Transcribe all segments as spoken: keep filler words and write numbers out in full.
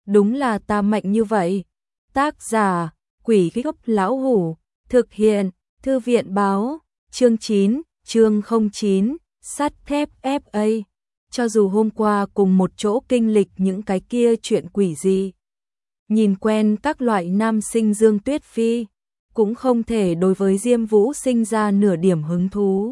đúng là ta mạnh như vậy. Tác giả, Quỷ Gốc Lão Hủ, thực hiện, Thư viện báo, chương chín, chương không chín, sắt thép ép a. Cho dù hôm qua cùng một chỗ kinh lịch những cái kia chuyện quỷ gì, nhìn quen các loại nam sinh Dương Tuyết Phi, cũng không thể đối với Diêm Vũ sinh ra nửa điểm hứng thú.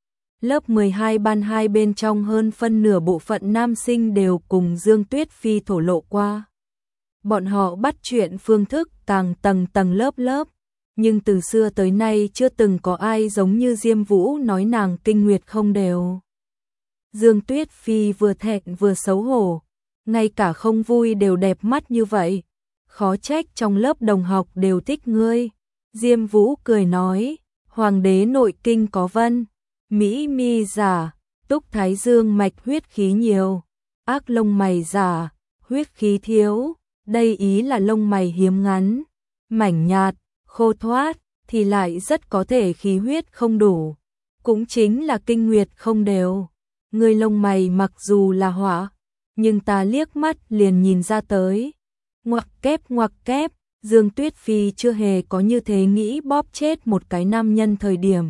Lớp mười hai ban hai bên trong hơn phân nửa bộ phận nam sinh đều cùng Dương Tuyết Phi thổ lộ qua. Bọn họ bắt chuyện phương thức càng tầng tầng lớp lớp, nhưng từ xưa tới nay chưa từng có ai giống như Diêm Vũ nói nàng kinh nguyệt không đều. Dương Tuyết Phi vừa thẹn vừa xấu hổ, ngay cả không vui đều đẹp mắt như vậy, khó trách trong lớp đồng học đều thích ngươi. Diêm Vũ cười nói, hoàng đế nội kinh có vân, mỹ mi giả, túc thái dương mạch huyết khí nhiều, ác lông mày giả, huyết khí thiếu, đây ý là lông mày hiếm ngắn, mảnh nhạt, khô thoát, thì lại rất có thể khí huyết không đủ, cũng chính là kinh nguyệt không đều. Người lông mày mặc dù là hỏa, nhưng ta liếc mắt liền nhìn ra tới. Ngoặc kép ngoặc kép, Dương Tuyết Phi chưa hề có như thế nghĩ bóp chết một cái nam nhân thời điểm.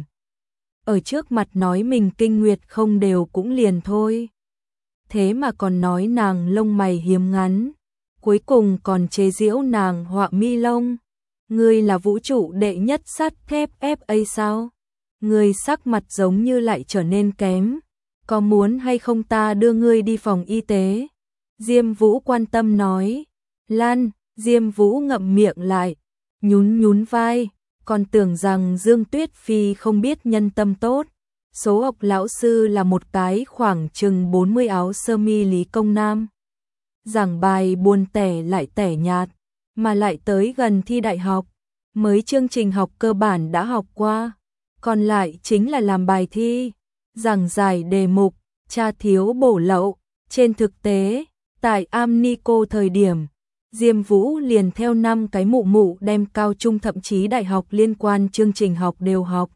Ở trước mặt nói mình kinh nguyệt không đều cũng liền thôi. Thế mà còn nói nàng lông mày hiếm ngắn, cuối cùng còn chế giễu nàng họa mi lông. Ngươi là vũ trụ đệ nhất sắt thép ép a sao? Ngươi sắc mặt giống như lại trở nên kém. Có muốn hay không ta đưa ngươi đi phòng y tế? Diêm Vũ quan tâm nói. Lan, Diêm Vũ ngậm miệng lại, nhún nhún vai, còn tưởng rằng Dương Tuyết Phi không biết nhân tâm tốt. Số học lão sư là một cái khoảng chừng bốn mươi áo sơ mi lý công nam. Giảng bài buồn tẻ lại tẻ nhạt, mà lại tới gần thi đại học, mới chương trình học cơ bản đã học qua, còn lại chính là làm bài thi, giảng giải đề mục, tra thiếu bổ lậu. Trên thực tế, tại Amnico thời điểm, Diêm Vũ liền theo năm cái mụ mụ đem cao trung thậm chí đại học liên quan chương trình học đều học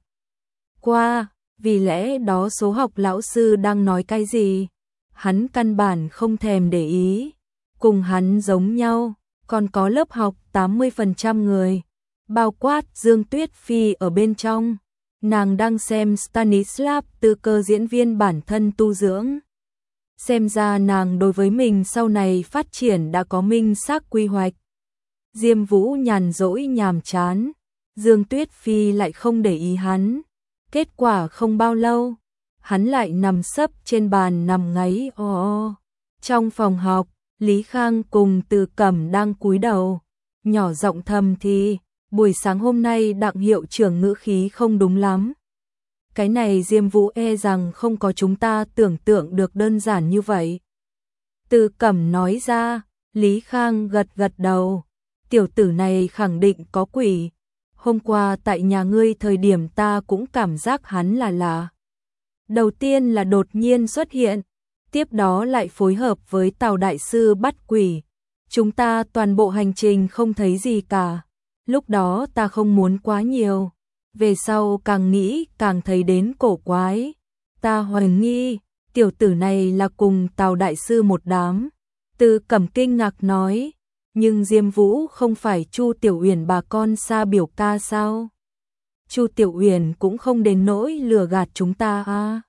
qua, vì lẽ đó số học lão sư đang nói cái gì, hắn căn bản không thèm để ý. Cùng hắn giống nhau, còn có lớp học tám mươi phần trăm người, bao quát Dương Tuyết Phi ở bên trong. Nàng đang xem Stanisław Tư Cơ diễn viên bản thân tu dưỡng. Xem ra nàng đối với mình sau này phát triển đã có minh xác quy hoạch. Diêm Vũ nhàn rỗi nhàm chán, Dương Tuyết Phi lại không để ý hắn. Kết quả không bao lâu, hắn lại nằm sấp trên bàn nằm ngáy o o. Trong phòng học, Lý Khang cùng Từ Cẩm đang cúi đầu, nhỏ giọng thầm thì, buổi sáng hôm nay Đặng hiệu trưởng ngữ khí không đúng lắm. Cái này Diêm Vũ e rằng không có chúng ta tưởng tượng được đơn giản như vậy. Từ Cẩm nói ra, Lý Khang gật gật đầu, tiểu tử này khẳng định có quỷ. Hôm qua tại nhà ngươi thời điểm ta cũng cảm giác hắn là lạ. Đầu tiên là đột nhiên xuất hiện, tiếp đó lại phối hợp với Tào đại sư bắt quỷ. Chúng ta toàn bộ hành trình không thấy gì cả. Lúc đó ta không muốn quá nhiều. Về sau càng nghĩ càng thấy đến cổ quái. Ta hoài nghi, tiểu tử này là cùng Tào đại sư một đám. Từ Cẩm kinh ngạc nói, nhưng Diêm Vũ không phải Chu Tiểu Uyển bà con xa biểu ca sao? Chu Tiểu Uyển cũng không đến nỗi lừa gạt chúng ta à?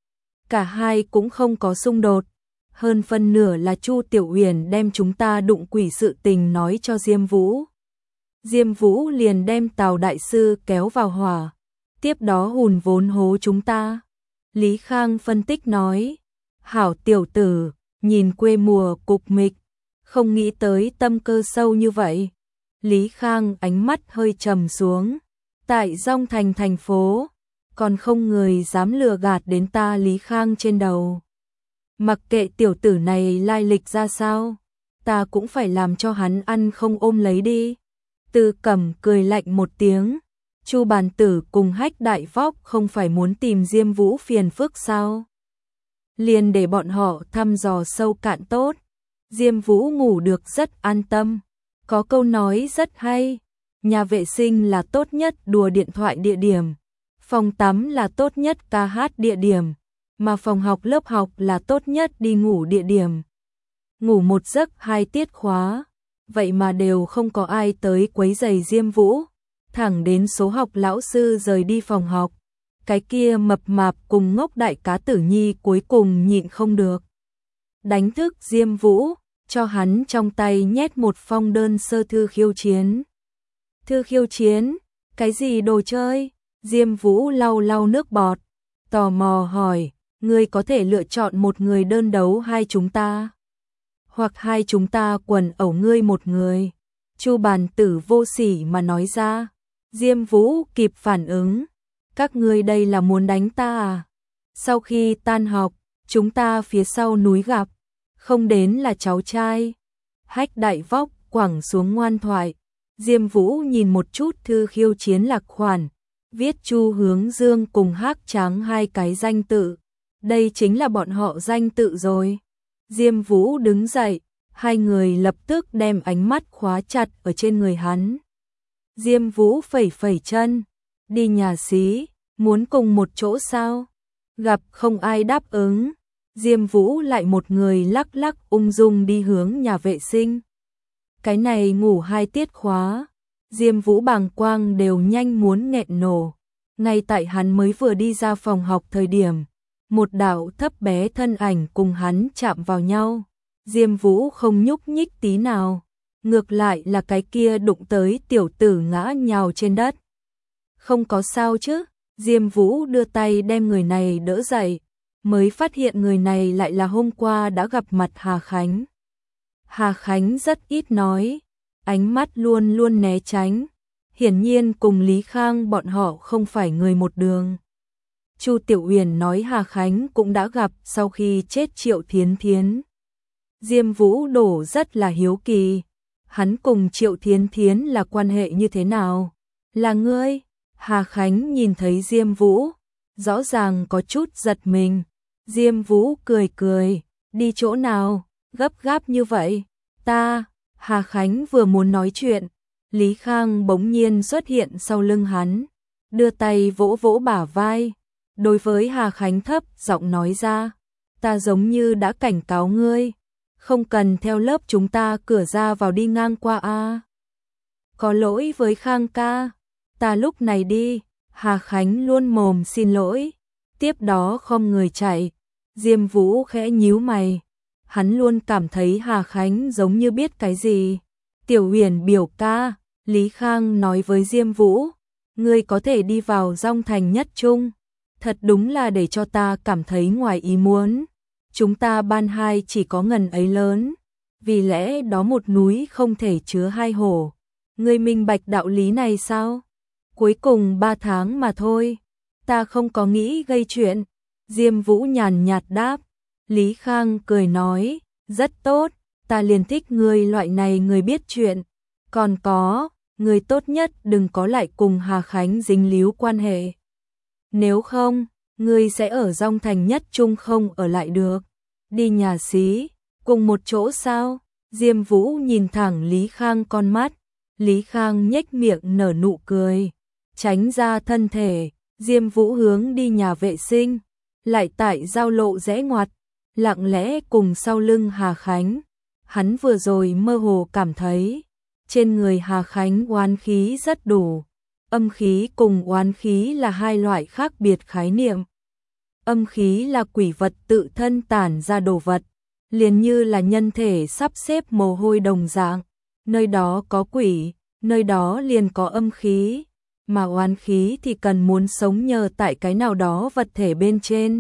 Cả hai cũng không có xung đột, hơn phân nửa là Chu Tiểu Uyển đem chúng ta đụng quỷ sự tình nói cho Diêm Vũ. Diêm Vũ liền đem Tào đại sư kéo vào hỏa, tiếp đó hùn vốn hố chúng ta. Lý Khang phân tích nói, hảo tiểu tử, nhìn quê mùa cục mịch, không nghĩ tới tâm cơ sâu như vậy. Lý Khang ánh mắt hơi trầm xuống, tại Dong Thành thành phố, còn không người dám lừa gạt đến ta Lý Khang trên đầu. Mặc kệ tiểu tử này lai lịch ra sao, ta cũng phải làm cho hắn ăn không ôm lấy đi. Từ Cẩm cười lạnh một tiếng, Chu bàn tử cùng Hách đại vóc không phải muốn tìm Diêm Vũ phiền phức sao? Liền để bọn họ thăm dò sâu cạn tốt. Diêm Vũ ngủ được rất an tâm. Có câu nói rất hay, nhà vệ sinh là tốt nhất đùa điện thoại địa điểm, phòng tắm là tốt nhất ca hát địa điểm, mà phòng học lớp học là tốt nhất đi ngủ địa điểm. ngủ một giấc hai tiết khóa, vậy mà đều không có ai tới quấy rầy Diêm Vũ, thẳng đến số học lão sư rời đi phòng học, cái kia mập mạp cùng ngốc đại cá Tử Nhi cuối cùng nhịn không được. Đánh thức Diêm Vũ, cho hắn trong tay nhét một phong đơn sơ thư khiêu chiến. Thư khiêu chiến? Cái gì đồ chơi? Diêm Vũ lau lau nước bọt, tò mò hỏi, ngươi có thể lựa chọn một người đơn đấu hai chúng ta, hoặc hai chúng ta quần ẩu ngươi một người. Chu Bàn Tử vô sỉ mà nói ra. Diêm Vũ kịp phản ứng, các ngươi đây là muốn đánh ta à? Sau khi tan học, chúng ta phía sau núi gặp, không đến là cháu trai. Hách Đại Vóc quẳng xuống ngoan thoại. Diêm Vũ nhìn một chút thư khiêu chiến lạc khoản, viết Chu Hướng Dương cùng Hắc Tráng hai cái danh tự. Đây chính là bọn họ danh tự rồi. Diêm Vũ đứng dậy, hai người lập tức đem ánh mắt khóa chặt ở trên người hắn. Diêm Vũ phẩy phẩy chân, đi nhà xí, muốn cùng một chỗ sao? Gặp không ai đáp ứng, Diêm Vũ lại một người lắc lắc ung dung đi hướng nhà vệ sinh. Cái này ngủ hai tiết khóa, Diêm Vũ bàng quang đều nhanh muốn nghẹn nổ. Ngay tại hắn mới vừa đi ra phòng học thời điểm, một đạo thấp bé thân ảnh cùng hắn chạm vào nhau. Diêm Vũ không nhúc nhích tí nào, ngược lại là cái kia đụng tới tiểu tử ngã nhào trên đất. Không có sao chứ? Diêm Vũ đưa tay đem người này đỡ dậy, mới phát hiện người này lại là hôm qua đã gặp mặt Hà Khánh. Hà Khánh rất ít nói, ánh mắt luôn luôn né tránh, hiển nhiên cùng Lý Khang bọn họ không phải người một đường. Chu Tiểu Uyển nói Hà Khánh cũng đã gặp sau khi chết Triệu Thiến Thiến. Diêm Vũ đổ rất là hiếu kỳ, hắn cùng Triệu Thiến Thiến là quan hệ như thế nào? Là ngươi? Hà Khánh nhìn thấy Diêm Vũ, rõ ràng có chút giật mình. Diêm Vũ cười cười, đi chỗ nào, gấp gáp như vậy? Ta, Hà Khánh vừa muốn nói chuyện, Lý Khang bỗng nhiên xuất hiện sau lưng hắn, đưa tay vỗ vỗ bả vai, đối với Hà Khánh thấp giọng nói ra, ta giống như đã cảnh cáo ngươi, không cần theo lớp chúng ta cửa ra vào đi ngang qua a. Có lỗi với Khang ca, ta lúc này đi. Hà Khánh luôn mồm xin lỗi, tiếp đó không người chạy. Diêm Vũ khẽ nhíu mày, hắn luôn cảm thấy Hà Khánh giống như biết cái gì. Tiểu Uyển biểu ca, Lý Khang nói với Diêm Vũ, ngươi có thể đi vào Dong Thành Nhất Trung, thật đúng là để cho ta cảm thấy ngoài ý muốn. Chúng ta ban hai chỉ có ngần ấy lớn, vì lẽ đó một núi không thể chứa hai hổ. Ngươi minh bạch đạo lý này sao? Cuối cùng ba tháng mà thôi, ta không có nghĩ gây chuyện. Diêm Vũ nhàn nhạt đáp. Lý Khang cười nói, rất tốt, ta liền thích ngươi loại này người biết chuyện. Còn có, người tốt nhất đừng có lại cùng Hà Khánh dính líu quan hệ. Nếu không, ngươi sẽ ở Dong Thành Nhất Trung không ở lại được. Đi nhà xí, cùng một chỗ sao? Diêm Vũ nhìn thẳng Lý Khang con mắt. Lý Khang nhếch miệng nở nụ cười, tránh ra thân thể. Diêm Vũ hướng đi nhà vệ sinh, lại tại giao lộ rẽ ngoặt, lặng lẽ cùng sau lưng Hà Khánh. Hắn vừa rồi mơ hồ cảm thấy, trên người Hà Khánh oán khí rất đủ. Âm khí cùng oán khí là hai loại khác biệt khái niệm. Âm khí là quỷ vật tự thân tản ra đồ vật, liền như là nhân thể sắp xếp mồ hôi đồng dạng. Nơi đó có quỷ, nơi đó liền có âm khí, mà oán khí thì cần muốn sống nhờ tại cái nào đó vật thể bên trên.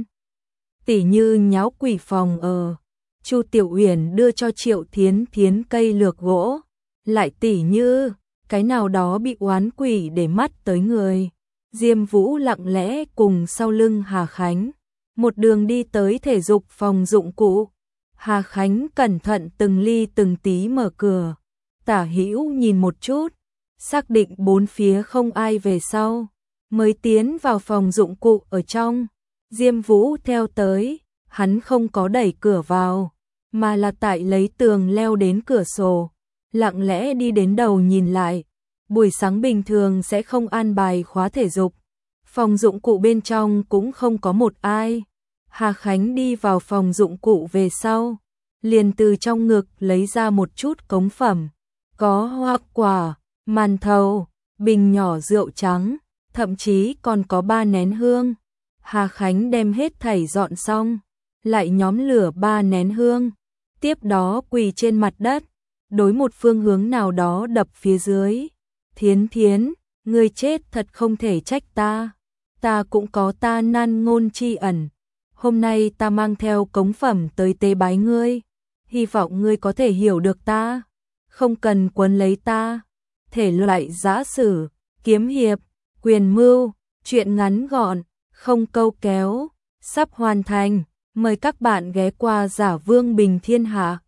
Tỉ như nháo quỷ phòng ở, Chu Tiểu Uyển đưa cho Triệu Thiến Thiến cây lược gỗ, lại tỉ như cái nào đó bị oán quỷ để mắt tới người. Diêm Vũ lặng lẽ cùng sau lưng Hà Khánh, một đường đi tới thể dục phòng dụng cụ. Hà Khánh cẩn thận từng ly từng tí mở cửa, tả hữu nhìn một chút, xác định bốn phía không ai về sau, mới tiến vào phòng dụng cụ ở trong. Diêm Vũ theo tới, hắn không có đẩy cửa vào, mà là tại lấy tường leo đến cửa sổ, lặng lẽ đi đến đầu nhìn lại. Buổi sáng bình thường sẽ không an bài khóa thể dục, phòng dụng cụ bên trong cũng không có một ai. Hà Khánh đi vào phòng dụng cụ về sau, liền từ trong ngực lấy ra một chút cống phẩm, có hoa quả, màn thầu, bình nhỏ rượu trắng, thậm chí còn có ba nén hương. Hà Khánh đem hết thảy dọn xong, lại nhóm lửa ba nén hương, tiếp đó quỳ trên mặt đất, đối một phương hướng nào đó đập phía dưới. Thiến Thiến, ngươi chết thật không thể trách ta, ta cũng có ta nan ngôn tri ẩn. Hôm nay ta mang theo cống phẩm tới tế bái ngươi, hy vọng ngươi có thể hiểu được ta, không cần quấn lấy ta. Thể loại giã sử, kiếm hiệp, quyền mưu, truyện ngắn gọn, không câu kéo, sắp hoàn thành. Mời các bạn ghé qua Giả Vương Bình Thiên Hạ.